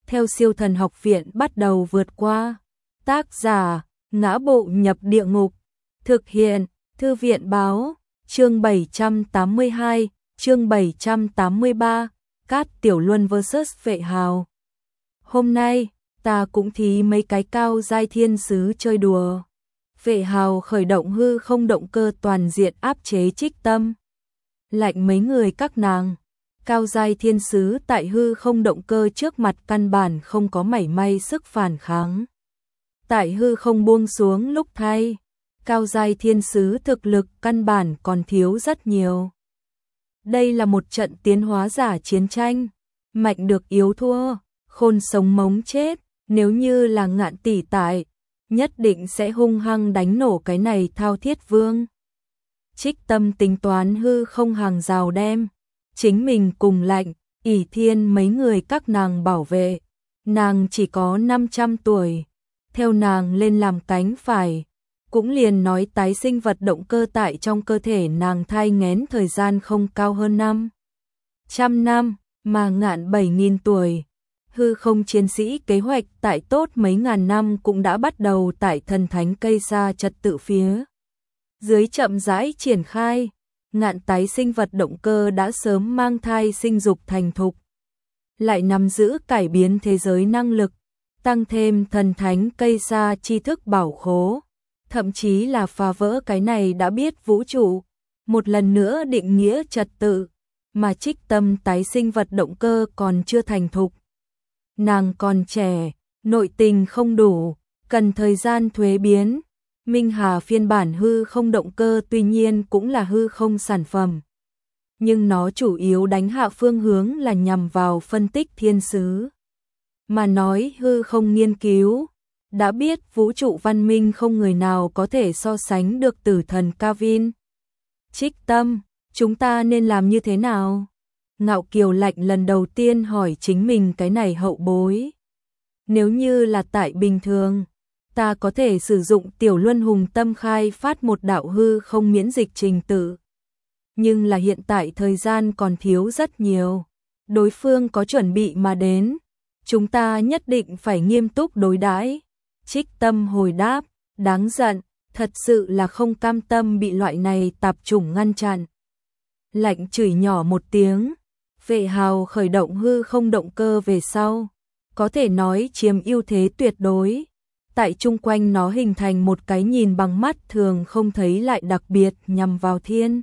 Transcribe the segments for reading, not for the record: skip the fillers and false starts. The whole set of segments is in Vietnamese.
theo Siêu Thần Học Viện bắt đầu vượt qua. Tác giả: Ngã Bộ Nhập Địa Ngục. Thực hiện: Thư viện báo. Chương 782, chương 783, Cát Tiểu Luân vs Vệ Hào. Hôm nay, ta cũng thí mấy cái cao giai thiên sứ chơi đùa. Vệ Hào khởi động hư không động cơ toàn diện áp chế Trích Tâm. Lạnh mấy người các nàng. Cao giai thiên sứ tại hư không động cơ trước mặt căn bản không có mảy may sức phản kháng. Tại hư không buông xuống lúc thay, cao giai thiên sứ thực lực căn bản còn thiếu rất nhiều. Đây là một trận tiến hóa giả chiến tranh, mạnh được yếu thua, khôn sống mống chết, nếu như là Ngạn tỷ tại, nhất định sẽ hung hăng đánh nổ cái này Thao Thiết Vương. Trích Tâm tính toán hư không hàng rào đem chính mình cùng Lạnh, ỷ Thiên mấy người các nàng bảo vệ. Nàng chỉ có 500 tuổi, theo nàng lên làm cánh phải, cũng liền nói tái sinh vật động cơ tại trong cơ thể nàng thai nghén thời gian không cao hơn 500 năm, mà Ngạn 7.000 tuổi. Hư không chiến sĩ kế hoạch tại tốt mấy ngàn năm cũng đã bắt đầu tại thần thánh cây xa trật tự phía dưới chậm rãi triển khai. Ngạn tái sinh vật động cơ đã sớm mang thai sinh dục thành thục, lại nắm giữ cải biến thế giới năng lực, tăng thêm thần thánh cây xa tri thức bảo khố, thậm chí là phá vỡ cái này đã biết vũ trụ, một lần nữa định nghĩa trật tự, mà Trích Tâm tái sinh vật động cơ còn chưa thành thục. Nàng còn trẻ, nội tình không đủ, cần thời gian thuế biến. Minh Hà phiên bản hư không động cơ tuy nhiên cũng là hư không sản phẩm, nhưng nó chủ yếu đánh hạ phương hướng là nhằm vào phân tích thiên sứ. Mà nói hư không nghiên cứu, đã biết vũ trụ văn minh không người nào có thể so sánh được tử thần Kavin. Trích Tâm, chúng ta nên làm như thế nào? Ngạo Kiều Lạnh lần đầu tiên hỏi chính mình cái này hậu bối. Nếu như là tại bình thường, ta có thể sử dụng Tiểu Luân Hùng Tâm khai phát một đạo hư không miễn dịch trình tự. Nhưng là hiện tại thời gian còn thiếu rất nhiều. Đối phương có chuẩn bị mà đến, chúng ta nhất định phải nghiêm túc đối đãi. Trích Tâm hồi đáp, đáng giận, thật sự là không cam tâm bị loại này tạp chủng ngăn chặn. Lạnh chửi nhỏ một tiếng, Vệ Hào khởi động hư không động cơ về sau, có thể nói chiếm ưu thế tuyệt đối. Tại chung quanh nó hình thành một cái nhìn bằng mắt thường không thấy lại đặc biệt nhằm vào thiên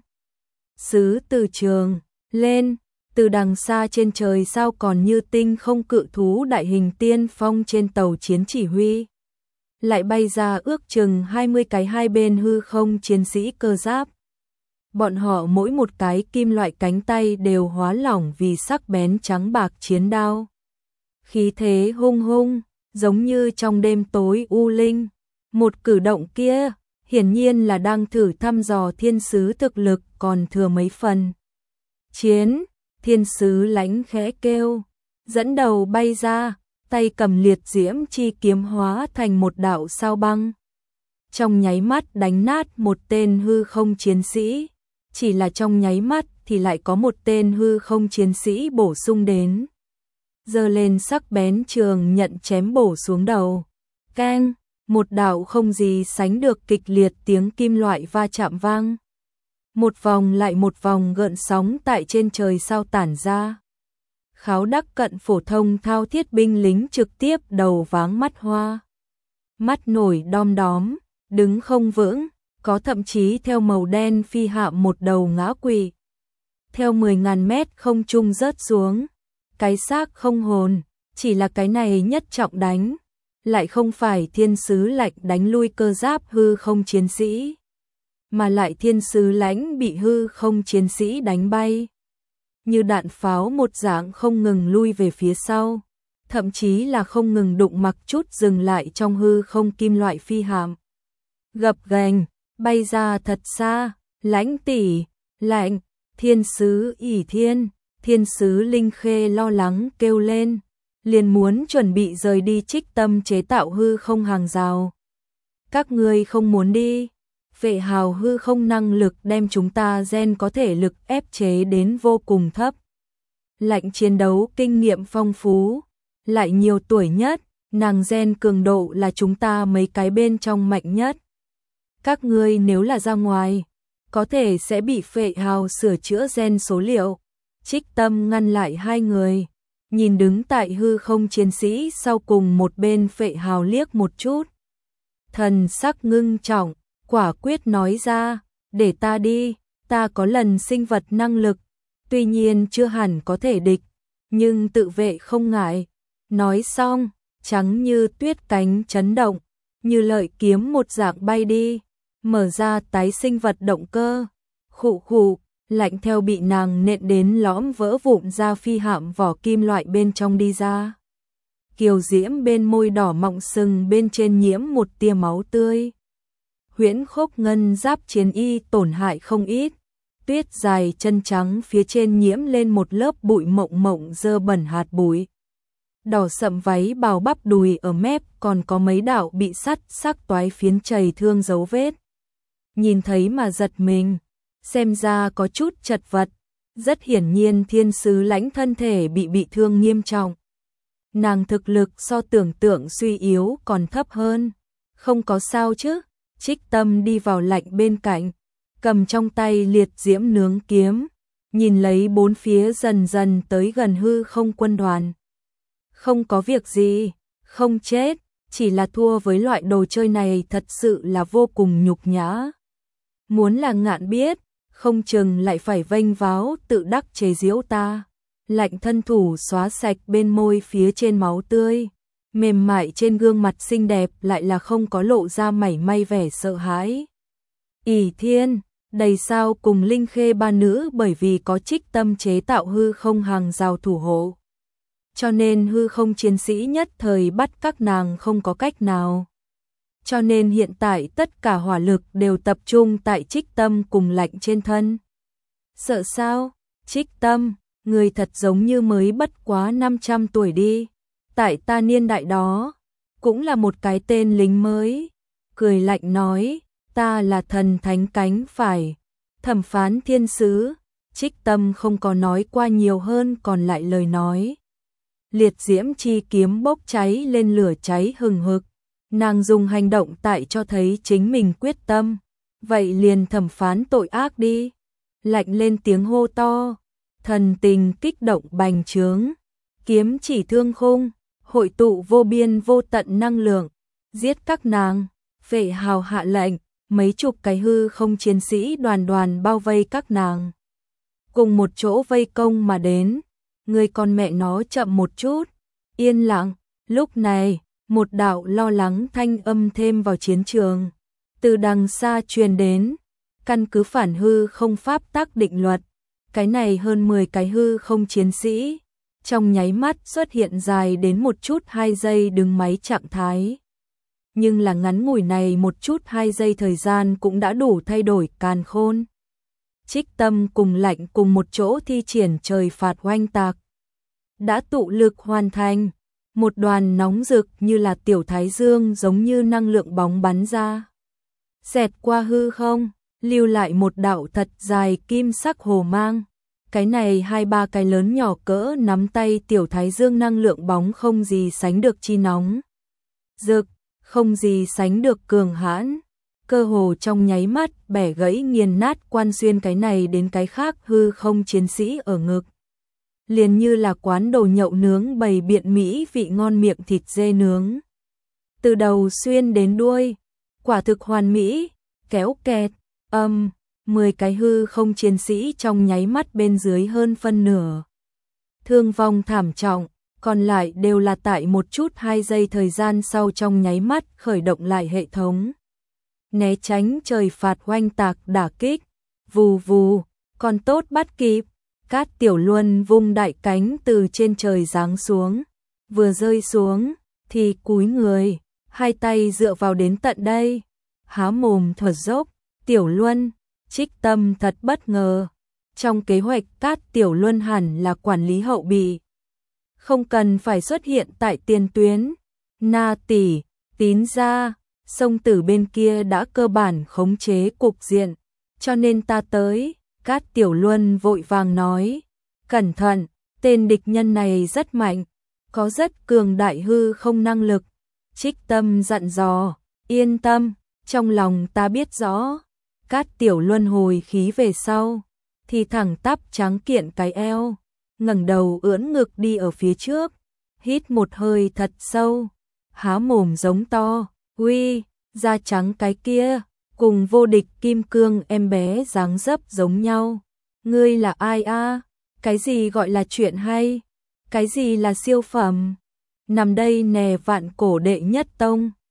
sứ từ trường lên, từ đằng xa trên trời sao còn như tinh không cự thú đại hình tiên phong trên tàu chiến chỉ huy. Lại bay ra ước chừng 20 cái hai bên hư không chiến sĩ cơ giáp. Bọn họ mỗi một cái kim loại cánh tay đều hóa lỏng vì sắc bén trắng bạc chiến đao. Khí thế hung hung, giống như trong đêm tối u linh. Một cử động kia, hiển nhiên là đang thử thăm dò thiên sứ thực lực còn thừa mấy phần. Chiến, thiên sứ Lãnh khẽ kêu, dẫn đầu bay ra, tay cầm liệt diễm chi kiếm hóa thành một đạo sao băng. Trong nháy mắt đánh nát một tên hư không chiến sĩ, chỉ là trong nháy mắt thì lại có một tên hư không chiến sĩ bổ sung đến. Giơ lên sắc bén trường nhận chém bổ xuống đầu. Keng, một đạo không gì sánh được kịch liệt tiếng kim loại va chạm vang. Một vòng lại một vòng gợn sóng tại trên trời sao tản ra. Kháo đắc cận phổ thông thao thiết binh lính trực tiếp đầu váng mắt hoa. Mắt nổi đom đóm, đứng không vững, có thậm chí theo màu đen phi hạ một đầu ngã quỵ. Theo 10.000 mét không trung rớt xuống. Cái xác không hồn, chỉ là cái này nhất trọng đánh, lại không phải thiên sứ Lạnh đánh lui cơ giáp hư không chiến sĩ, mà lại thiên sứ Lãnh bị hư không chiến sĩ đánh bay. Như đạn pháo một dạng không ngừng lui về phía sau, thậm chí là không ngừng đụng mặc chút dừng lại trong hư không kim loại phi hạm. Gập ghềnh, bay ra thật xa, Lãnh tỷ, Lạnh, thiên sứ ỷ Thiên. Thiên sứ Linh Khê lo lắng kêu lên, liền muốn chuẩn bị rời đi Trích Tâm chế tạo hư không hàng rào. Các ngươi không muốn đi, Vệ Hào hư không năng lực đem chúng ta gen có thể lực ép chế đến vô cùng thấp. Lạnh chiến đấu kinh nghiệm phong phú, lại nhiều tuổi nhất, nàng gen cường độ là chúng ta mấy cái bên trong mạnh nhất. Các ngươi nếu là ra ngoài, có thể sẽ bị phệ hào sửa chữa gen số liệu. Trích Tâm ngăn lại hai người, nhìn đứng tại hư không chiến sĩ sau cùng một bên phệ hào liếc một chút. Thần sắc ngưng trọng, quả quyết nói ra, để ta đi, ta có lần sinh vật năng lực, tuy nhiên chưa hẳn có thể địch, nhưng tự vệ không ngại. Nói xong, trắng như tuyết cánh chấn động, như lợi kiếm một dạng bay đi, mở ra tái sinh vật động cơ. Khụ khụ, lạnh theo bị nàng nện đến lõm vỡ vụn ra phi hạm vỏ kim loại bên trong đi ra. Kiều diễm bên môi đỏ mọng sừng bên trên nhiễm một tia máu tươi. Huyễn Khốc ngân giáp chiến y tổn hại không ít, tuyết dài chân trắng phía trên nhiễm lên một lớp bụi mộng mộng dơ bẩn hạt bụi. Đỏ sậm váy bào bắp đùi ở mép còn có mấy đạo bị sắt sắc toái phiến chảy thương dấu vết. Nhìn thấy mà giật mình, xem ra có chút chật vật, rất hiển nhiên thiên sứ lãnh thân thể bị thương nghiêm trọng. Nàng thực lực so tưởng tượng suy yếu còn thấp hơn, không có sao chứ. Trích Tâm đi vào lạnh bên cạnh, cầm trong tay liệt diễm nướng kiếm, nhìn lấy bốn phía dần dần tới gần hư không quân đoàn. Không có việc gì, không chết, chỉ là thua với loại đồ chơi này thật sự là vô cùng nhục nhã. Muốn là Ngạn biết, không chừng lại phải vênh váo tự đắc chế giễu ta. Lạnh thân thủ xóa sạch bên môi phía trên máu tươi, mềm mại trên gương mặt xinh đẹp lại là không có lộ ra mảy may vẻ sợ hãi. Ỷ Thiên, đầy sao cùng Linh Khê ba nữ bởi vì có Trích Tâm chế tạo hư không hàng rào thủ hộ, cho nên hư không chiến sĩ nhất thời bắt các nàng không có cách nào. Cho nên hiện tại tất cả hỏa lực đều tập trung tại Trích Tâm cùng lạnh trên thân. Sợ sao? Trích Tâm, người thật giống như mới bất quá 500 tuổi đi. Tại ta niên đại đó, cũng là một cái tên lính mới. Cười lạnh nói, ta là thần thánh cánh phải, thẩm phán thiên sứ. Trích Tâm không có nói qua nhiều hơn còn lại lời nói. Liệt diễm chi kiếm bốc cháy lên lửa cháy hừng hực. Nàng dùng hành động tại cho thấy chính mình quyết tâm. Vậy liền thẩm phán tội ác đi. Lạnh lên tiếng hô to. Thần tình kích động bành trướng. Kiếm chỉ thương khung, hội tụ vô biên vô tận năng lượng. Giết các nàng. Phệ hào hạ lệnh. Mấy chục cái hư không chiến sĩ đoàn đoàn bao vây các nàng. Cùng một chỗ vây công mà đến. Người con mẹ nó chậm một chút. Yên lặng. Lúc này, một đạo lo lắng thanh âm thêm vào chiến trường. Từ đằng xa truyền đến. Căn cứ phản hư không pháp tắc định luật. Cái này hơn 10 cái hư không chiến sĩ. Trong nháy mắt xuất hiện dài đến một chút 2 giây đứng máy trạng thái. Nhưng là ngắn ngủi này một chút 2 giây thời gian cũng đã đủ thay đổi càn khôn. Trích Tâm cùng lạnh cùng một chỗ thi triển trời phạt oanh tạc. Đã tụ lực hoàn thành. Một đoàn nóng rực như là tiểu thái dương giống như năng lượng bóng bắn ra. Xẹt qua hư không, lưu lại một đạo thật dài kim sắc hồ mang. Cái này 2-3 cái lớn nhỏ cỡ nắm tay tiểu thái dương năng lượng bóng không gì sánh được chi nóng. Rực, không gì sánh được cường hãn. Cơ hồ trong nháy mắt bẻ gãy nghiền nát quan xuyên cái này đến cái khác hư không chiến sĩ ở ngực. Liền như là quán đồ nhậu nướng bày biện mỹ vị ngon miệng thịt dê nướng. Từ đầu xuyên đến đuôi, quả thực hoàn mỹ, kéo kẹt, 10 cái hư không chiến sĩ trong nháy mắt bên dưới hơn phân nửa. Thương vong thảm trọng, còn lại đều là tại một chút 2 giây thời gian sau trong nháy mắt khởi động lại hệ thống. Né tránh trời phạt oanh tạc đả kích, vù vù, còn tốt bắt kịp. Cát Tiểu Luân vung đại cánh từ trên trời giáng xuống, vừa rơi xuống thì cúi người, hai tay dựa vào đến tận đây, há mồm thở dốc. Tiểu Luân, Trích Tâm thật bất ngờ, trong kế hoạch Cát Tiểu Luân hẳn là quản lý hậu bị, không cần phải xuất hiện tại tiền tuyến. Na tỷ, Tín gia, Sông Tử bên kia đã cơ bản khống chế cục diện, cho nên ta tới. Cát Tiểu Luân vội vàng nói, cẩn thận, tên địch nhân này rất mạnh, có rất cường đại hư không năng lực. Trích Tâm dặn dò, yên tâm, trong lòng ta biết rõ. Cát Tiểu luân hồi khí về sau, thì thẳng tắp trắng kiện cái eo, ngẩng đầu ưỡn ngực đi ở phía trước, hít một hơi thật sâu, há mồm giống to, uy, da trắng cái kia, cùng vô địch kim cương em bé dáng dấp giống nhau. Ngươi là ai a? Cái gì gọi là chuyện hay? Cái gì là siêu phẩm? Nằm đây nè vạn cổ đệ nhất tông.